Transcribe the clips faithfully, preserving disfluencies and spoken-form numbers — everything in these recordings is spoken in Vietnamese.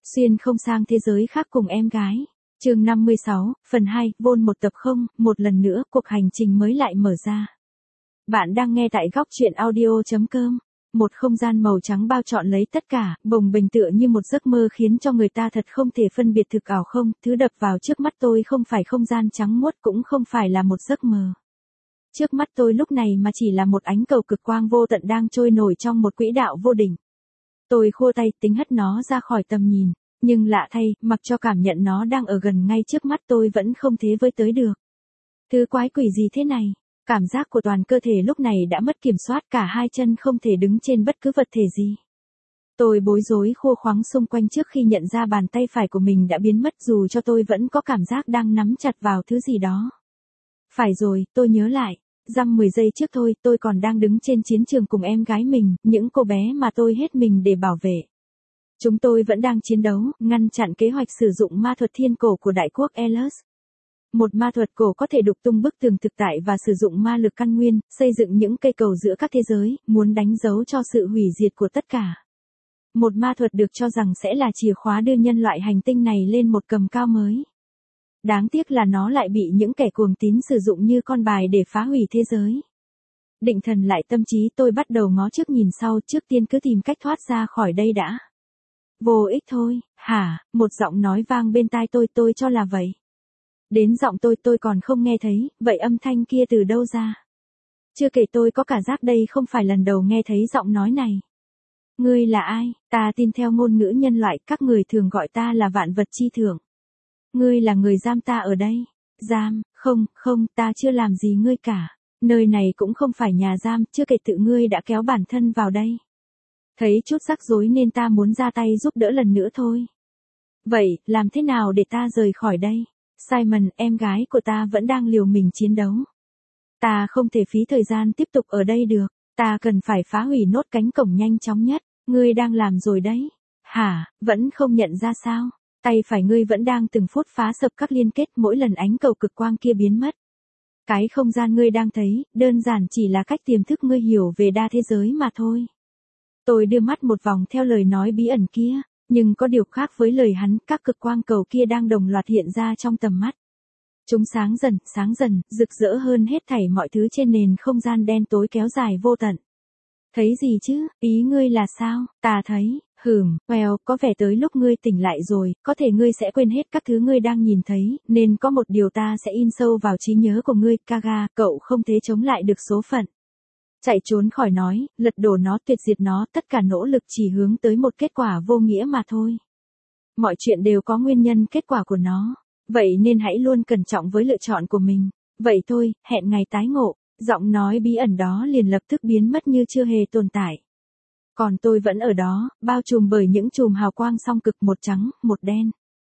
Xuyên không sang thế giới khác cùng em gái. Chương năm mươi sáu, phần hai, vôn một tập không, một lần nữa, cuộc hành trình mới lại mở ra. Bạn đang nghe tại góc truyện audio chấm com. Một không gian màu trắng bao trọn lấy tất cả, bồng bềnh tựa như một giấc mơ khiến cho người ta thật không thể phân biệt thực ảo không. Thứ đập vào trước mắt tôi không phải không gian trắng muốt, cũng không phải là một giấc mơ. Trước mắt tôi lúc này mà chỉ là một ánh cầu cực quang vô tận đang trôi nổi trong một quỹ đạo vô đỉnh. Tôi khua tay tính hất nó ra khỏi tầm nhìn, nhưng lạ thay, mặc cho cảm nhận nó đang ở gần ngay trước mắt tôi vẫn không thế với tới được. Thứ quái quỷ gì thế này? Cảm giác của toàn cơ thể lúc này đã mất kiểm soát, cả hai chân không thể đứng trên bất cứ vật thể gì. Tôi bối rối khua khoắng xung quanh trước khi nhận ra bàn tay phải của mình đã biến mất, dù cho tôi vẫn có cảm giác đang nắm chặt vào thứ gì đó. Phải rồi, tôi nhớ lại. Dăm mười giây trước thôi, tôi còn đang đứng trên chiến trường cùng em gái mình, những cô bé mà tôi hết mình để bảo vệ. Chúng tôi vẫn đang chiến đấu, ngăn chặn kế hoạch sử dụng ma thuật thiên cổ của đại quốc Elos. Một ma thuật cổ có thể đục tung bức tường thực tại và sử dụng ma lực căn nguyên, xây dựng những cây cầu giữa các thế giới, muốn đánh dấu cho sự hủy diệt của tất cả. Một ma thuật được cho rằng sẽ là chìa khóa đưa nhân loại hành tinh này lên một tầm cao mới. Đáng tiếc là nó lại bị những kẻ cuồng tín sử dụng như con bài để phá hủy thế giới. Định thần lại tâm trí, tôi bắt đầu ngó trước nhìn sau, trước tiên cứ tìm cách thoát ra khỏi đây đã. Vô ích thôi, hả, một giọng nói vang bên tai tôi, tôi cho là vậy. Đến giọng tôi tôi còn không nghe thấy, vậy âm thanh kia từ đâu ra? Chưa kể tôi có cả giác đây không phải lần đầu nghe thấy giọng nói này. Ngươi là ai? Ta tin theo ngôn ngữ nhân loại, các người thường gọi ta là vạn vật chi thượng. Ngươi là người giam ta ở đây. Giam, không, không, ta chưa làm gì ngươi cả. Nơi này cũng không phải nhà giam, chưa kể tự ngươi đã kéo bản thân vào đây. Thấy chút rắc rối nên ta muốn ra tay giúp đỡ lần nữa thôi. Vậy, làm thế nào để ta rời khỏi đây? Simon, em gái của ta vẫn đang liều mình chiến đấu. Ta không thể phí thời gian tiếp tục ở đây được. Ta cần phải phá hủy nốt cánh cổng nhanh chóng nhất. Ngươi đang làm rồi đấy. Hả, vẫn không nhận ra sao? Tay phải ngươi vẫn đang từng phút phá sập các liên kết mỗi lần ánh cầu cực quang kia biến mất. Cái không gian ngươi đang thấy, đơn giản chỉ là cách tiềm thức ngươi hiểu về đa thế giới mà thôi. Tôi đưa mắt một vòng theo lời nói bí ẩn kia, nhưng có điều khác với lời hắn, các cực quang cầu kia đang đồng loạt hiện ra trong tầm mắt. Chúng sáng dần, sáng dần, rực rỡ hơn hết thảy mọi thứ trên nền không gian đen tối kéo dài vô tận. Thấy gì chứ, ý ngươi là sao? Ta thấy, hừm, well, có vẻ tới lúc ngươi tỉnh lại rồi, có thể ngươi sẽ quên hết các thứ ngươi đang nhìn thấy, nên có một điều ta sẽ in sâu vào trí nhớ của ngươi, Kaga, cậu không thể chống lại được số phận. Chạy trốn khỏi nói, lật đổ nó, tuyệt diệt nó, tất cả nỗ lực chỉ hướng tới một kết quả vô nghĩa mà thôi. Mọi chuyện đều có nguyên nhân kết quả của nó, vậy nên hãy luôn cẩn trọng với lựa chọn của mình. Vậy thôi, hẹn ngày tái ngộ. Giọng nói bí ẩn đó liền lập tức biến mất như chưa hề tồn tại. Còn tôi vẫn ở đó, bao trùm bởi những chùm hào quang song cực, một trắng, một đen.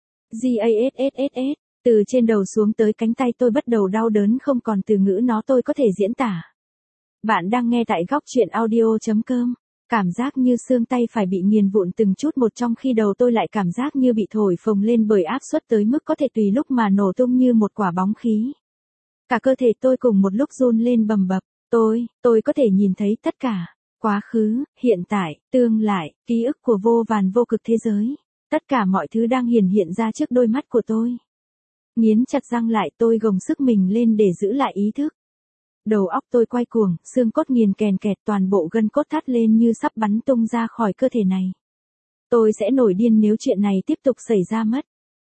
GASSSS, từ trên đầu xuống tới cánh tay tôi bắt đầu đau đớn không còn từ ngữ nó tôi có thể diễn tả. Bạn đang nghe tại góc truyện audio chấm com. Cảm giác như xương tay phải bị nghiền vụn từng chút một, trong khi đầu tôi lại cảm giác như bị thổi phồng lên bởi áp suất tới mức có thể tùy lúc mà nổ tung như một quả bóng khí. Cả cơ thể tôi cùng một lúc run lên bầm bập. Tôi, tôi có thể nhìn thấy tất cả. Quá khứ, hiện tại, tương lai, ký ức của vô vàn vô cực thế giới. Tất cả mọi thứ đang hiển hiện ra trước đôi mắt của tôi. Nghiến chặt răng lại, tôi gồng sức mình lên để giữ lại ý thức. Đầu óc tôi quay cuồng, xương cốt nghiền kèn kẹt, toàn bộ gân cốt thắt lên như sắp bắn tung ra khỏi cơ thể này. Tôi sẽ nổi điên nếu chuyện này tiếp tục xảy ra mất.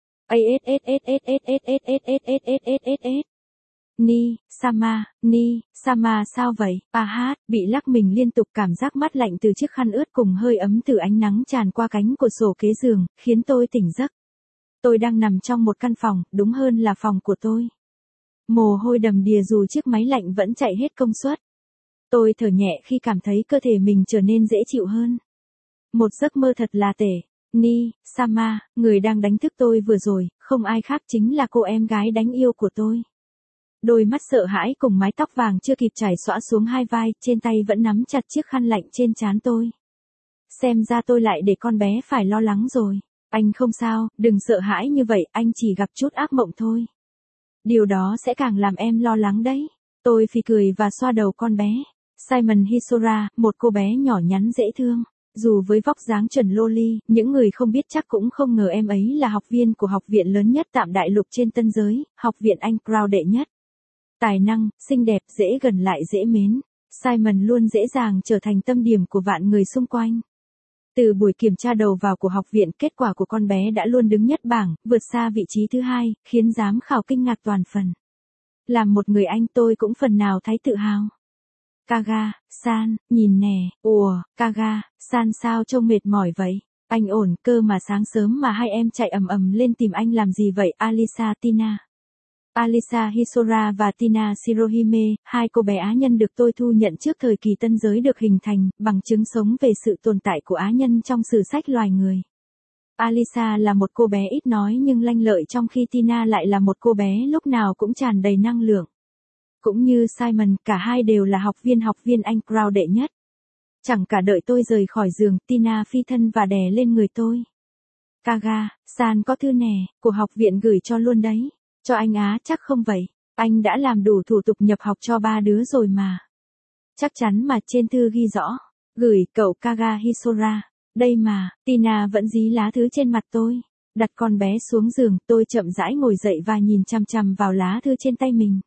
Ni, Sama, Ni, Sama sao vậy? A hát, bị lắc mình liên tục, cảm giác mát lạnh từ chiếc khăn ướt cùng hơi ấm từ ánh nắng tràn qua cánh cửa sổ kế giường, khiến tôi tỉnh giấc. Tôi đang nằm trong một căn phòng, đúng hơn là phòng của tôi. Mồ hôi đầm đìa dù chiếc máy lạnh vẫn chạy hết công suất. Tôi thở nhẹ khi cảm thấy cơ thể mình trở nên dễ chịu hơn. Một giấc mơ thật là tệ. Ni, Sama, người đang đánh thức tôi vừa rồi, không ai khác chính là cô em gái đáng yêu của tôi. Đôi mắt sợ hãi cùng mái tóc vàng chưa kịp chải xõa xuống hai vai, trên tay vẫn nắm chặt chiếc khăn lạnh trên trán tôi. Xem ra tôi lại để con bé phải lo lắng rồi. Anh không sao, đừng sợ hãi như vậy, anh chỉ gặp chút ác mộng thôi. Điều đó sẽ càng làm em lo lắng đấy. Tôi phì cười và xoa đầu con bé. Simon Hisora, một cô bé nhỏ nhắn dễ thương. Dù với vóc dáng chuẩn loli, những người không biết chắc cũng không ngờ em ấy là học viên của học viện lớn nhất tạm đại lục trên tân giới, học viện Anh Crown đệ nhất. Tài năng, xinh đẹp, dễ gần lại dễ mến. Simon luôn dễ dàng trở thành tâm điểm của vạn người xung quanh. Từ buổi kiểm tra đầu vào của học viện, kết quả của con bé đã luôn đứng nhất bảng, vượt xa vị trí thứ hai, khiến giám khảo kinh ngạc toàn phần. Làm một người Anh tôi cũng phần nào thấy tự hào. Kaga, San, nhìn nè, ùa, Kaga, San sao trông mệt mỏi vậy? Anh ổn, cơ mà sáng sớm mà hai em chạy ầm ầm lên tìm anh làm gì vậy? Alisa Tina. Alisa Hisora và Tina Shirohime, hai cô bé Á nhân được tôi thu nhận trước thời kỳ tân giới được hình thành, bằng chứng sống về sự tồn tại của Á nhân trong sử sách loài người. Alisa là một cô bé ít nói nhưng lanh lợi, trong khi Tina lại là một cô bé lúc nào cũng tràn đầy năng lượng. Cũng như Simon, cả hai đều là học viên học viên Anh Crown đệ nhất. Chẳng cả đợi tôi rời khỏi giường, Tina phi thân và đè lên người tôi. Kaga, San có thư nè, của học viện gửi cho luôn đấy. Cho anh á? Chắc không vậy. Anh đã làm đủ thủ tục nhập học cho ba đứa rồi mà. Chắc chắn mà, trên thư ghi rõ. Gửi cậu Kaga Hisora. Đây mà, Tina vẫn dí lá thư trên mặt tôi. Đặt con bé xuống giường, tôi chậm rãi ngồi dậy và nhìn chằm chằm vào lá thư trên tay mình.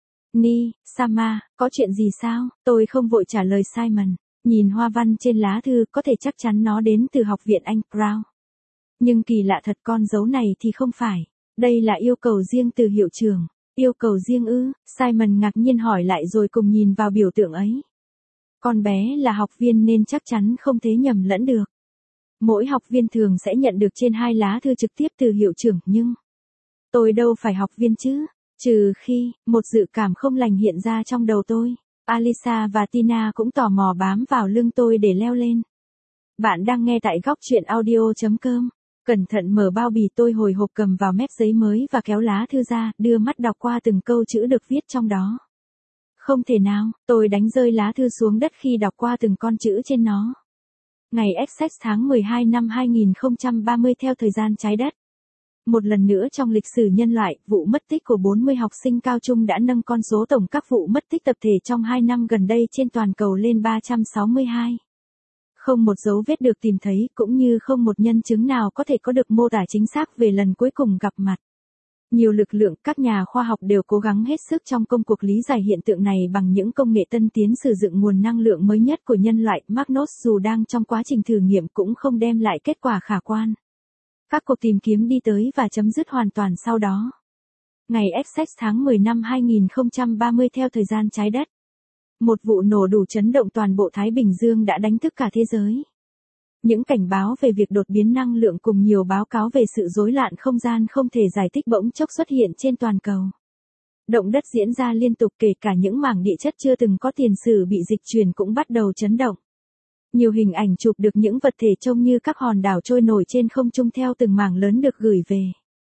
Ni, Sama, có chuyện gì sao? Tôi không vội trả lời Simon. Nhìn hoa văn trên lá thư, có thể chắc chắn nó đến từ học viện Anh Crown. Nhưng kỳ lạ thật, con dấu này thì không phải. Đây là yêu cầu riêng từ hiệu trưởng. Yêu cầu riêng ư? Simon ngạc nhiên hỏi lại rồi cùng nhìn vào biểu tượng ấy. Con bé là học viên nên chắc chắn không thể nhầm lẫn được. Mỗi học viên thường sẽ nhận được trên hai lá thư trực tiếp từ hiệu trưởng, nhưng tôi đâu phải học viên chứ. Trừ khi, một dự cảm không lành hiện ra trong đầu tôi. Alisa và Tina cũng tò mò bám vào lưng tôi để leo lên. Bạn đang nghe tại góc truyện audio chấm com. Cẩn thận mở bao bì, tôi hồi hộp cầm vào mép giấy mới và kéo lá thư ra, đưa mắt đọc qua từng câu chữ được viết trong đó. Không thể nào, tôi đánh rơi lá thư xuống đất khi đọc qua từng con chữ trên nó. Ngày Essex tháng mười hai năm hai nghìn không trăm ba mươi theo thời gian trái đất. Một lần nữa trong lịch sử nhân loại, vụ mất tích của bốn mươi học sinh cao trung đã nâng con số tổng các vụ mất tích tập thể trong hai năm gần đây trên toàn cầu lên ba trăm sáu mươi hai. Không một dấu vết được tìm thấy, cũng như không một nhân chứng nào có thể có được mô tả chính xác về lần cuối cùng gặp mặt. Nhiều lực lượng, các nhà khoa học đều cố gắng hết sức trong công cuộc lý giải hiện tượng này bằng những công nghệ tân tiến, sử dụng nguồn năng lượng mới nhất của nhân loại. Magnus dù đang trong quá trình thử nghiệm cũng không đem lại kết quả khả quan. Các cuộc tìm kiếm đi tới và chấm dứt hoàn toàn sau đó. Ngày Essex tháng mười năm hai nghìn không trăm ba mươi theo thời gian trái đất. Một vụ nổ đủ chấn động toàn bộ Thái Bình Dương đã đánh thức cả thế giới. Những cảnh báo về việc đột biến năng lượng cùng nhiều báo cáo về sự rối loạn không gian không thể giải thích bỗng chốc xuất hiện trên toàn cầu. Động đất diễn ra liên tục, kể cả những mảng địa chất chưa từng có tiền sử bị dịch chuyển cũng bắt đầu chấn động. Nhiều hình ảnh chụp được những vật thể trông như các hòn đảo trôi nổi trên không trung theo từng mảng lớn được gửi về.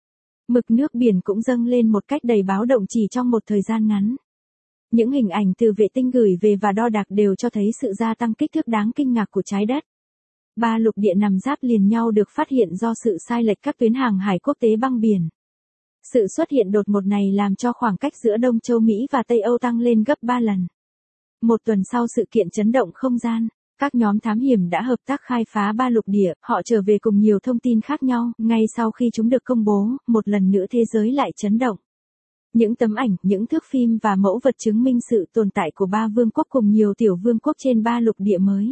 Mực nước biển cũng dâng lên một cách đầy báo động chỉ trong một thời gian ngắn. Những hình ảnh từ vệ tinh gửi về và đo đạc đều cho thấy sự gia tăng kích thước đáng kinh ngạc của trái đất. Ba lục địa nằm giáp liền nhau được phát hiện do sự sai lệch các tuyến hàng hải quốc tế băng biển. Sự xuất hiện đột ngột này làm cho khoảng cách giữa Đông Châu Mỹ và Tây Âu tăng lên gấp ba lần. Một tuần sau sự kiện chấn động không gian, các nhóm thám hiểm đã hợp tác khai phá ba lục địa, họ trở về cùng nhiều thông tin khác nhau. Ngay sau khi chúng được công bố, một lần nữa thế giới lại chấn động. Những tấm ảnh, những thước phim và mẫu vật chứng minh sự tồn tại của ba vương quốc cùng nhiều tiểu vương quốc trên ba lục địa mới.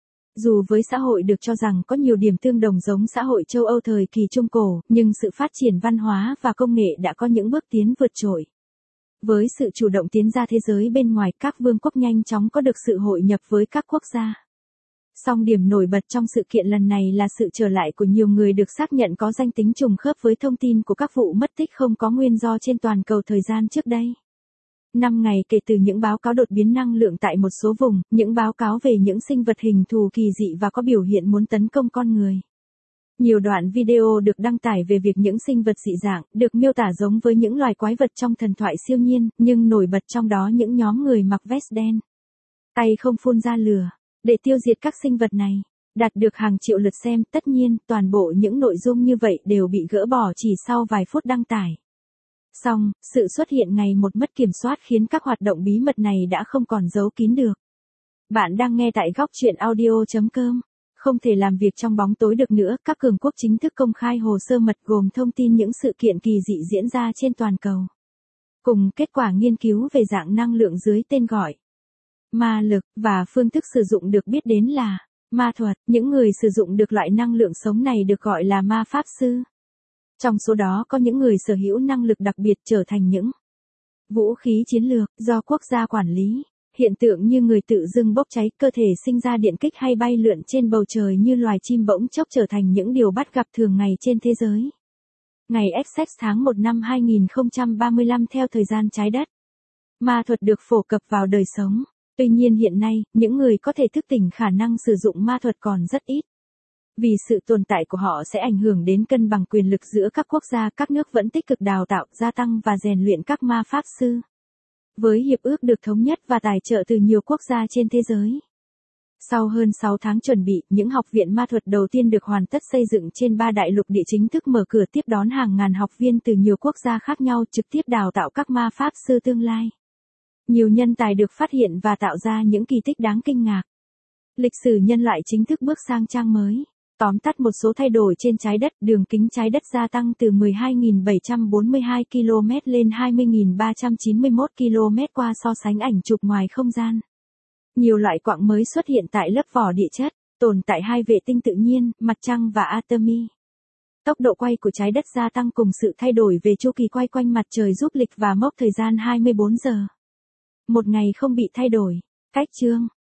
Dù với xã hội được cho rằng có nhiều điểm tương đồng giống xã hội châu Âu thời kỳ Trung Cổ, nhưng sự phát triển văn hóa và công nghệ đã có những bước tiến vượt trội. Với sự chủ động tiến ra thế giới bên ngoài, các vương quốc nhanh chóng có được sự hội nhập với các quốc gia. Song điểm nổi bật trong sự kiện lần này là sự trở lại của nhiều người được xác nhận có danh tính trùng khớp với thông tin của các vụ mất tích không có nguyên do trên toàn cầu thời gian trước đây. Năm ngày kể từ những báo cáo đột biến năng lượng tại một số vùng, những báo cáo về những sinh vật hình thù kỳ dị và có biểu hiện muốn tấn công con người. Nhiều đoạn video được đăng tải về việc những sinh vật dị dạng, được miêu tả giống với những loài quái vật trong thần thoại siêu nhiên, nhưng nổi bật trong đó những nhóm người mặc vest đen. Tay không phun ra lửa, để tiêu diệt các sinh vật này. Đạt được hàng triệu lượt xem, tất nhiên, toàn bộ những nội dung như vậy đều bị gỡ bỏ chỉ sau vài phút đăng tải. Song, sự xuất hiện ngày một mất kiểm soát khiến các hoạt động bí mật này đã không còn giấu kín được. Bạn đang nghe tại góc truyện audio chấm com. không thể làm việc trong bóng tối được nữa, các cường quốc chính thức công khai hồ sơ mật gồm thông tin những sự kiện kỳ dị diễn ra trên toàn cầu. Cùng kết quả nghiên cứu về dạng năng lượng dưới tên gọi ma lực, và phương thức sử dụng được biết đến là ma thuật. Những người sử dụng được loại năng lượng sống này được gọi là ma pháp sư. Trong số đó có những người sở hữu năng lực đặc biệt trở thành những vũ khí chiến lược do quốc gia quản lý. Hiện tượng như người tự dưng bốc cháy, cơ thể sinh ra điện kích hay bay lượn trên bầu trời như loài chim bỗng chốc trở thành những điều bắt gặp thường ngày trên thế giới. Ngày Essex tháng một năm hai nghìn không trăm ba mươi lăm theo thời gian trái đất. Ma thuật được phổ cập vào đời sống. Tuy nhiên hiện nay, những người có thể thức tỉnh khả năng sử dụng ma thuật còn rất ít. Vì sự tồn tại của họ sẽ ảnh hưởng đến cân bằng quyền lực giữa các quốc gia, các nước vẫn tích cực đào tạo, gia tăng và rèn luyện các ma pháp sư. Với hiệp ước được thống nhất và tài trợ từ nhiều quốc gia trên thế giới. Sau hơn sáu tháng chuẩn bị, những học viện ma thuật đầu tiên được hoàn tất xây dựng trên ba đại lục địa chính thức mở cửa tiếp đón hàng ngàn học viên từ nhiều quốc gia khác nhau trực tiếp đào tạo các ma pháp sư tương lai. Nhiều nhân tài được phát hiện và tạo ra những kỳ tích đáng kinh ngạc. Lịch sử nhân loại chính thức bước sang trang mới. Tóm tắt một số thay đổi trên trái đất, đường kính trái đất gia tăng từ mười hai nghìn bảy trăm bốn mươi hai ki lô mét lên hai mươi nghìn ba trăm chín mươi mốt ki lô mét qua so sánh ảnh chụp ngoài không gian. Nhiều loại quặng mới xuất hiện tại lớp vỏ địa chất, tồn tại hai vệ tinh tự nhiên, mặt trăng và Artemis. Tốc độ quay của trái đất gia tăng cùng sự thay đổi về chu kỳ quay quanh mặt trời giúp lịch và mốc thời gian hai mươi bốn giờ. Một ngày không bị thay đổi. Cách chương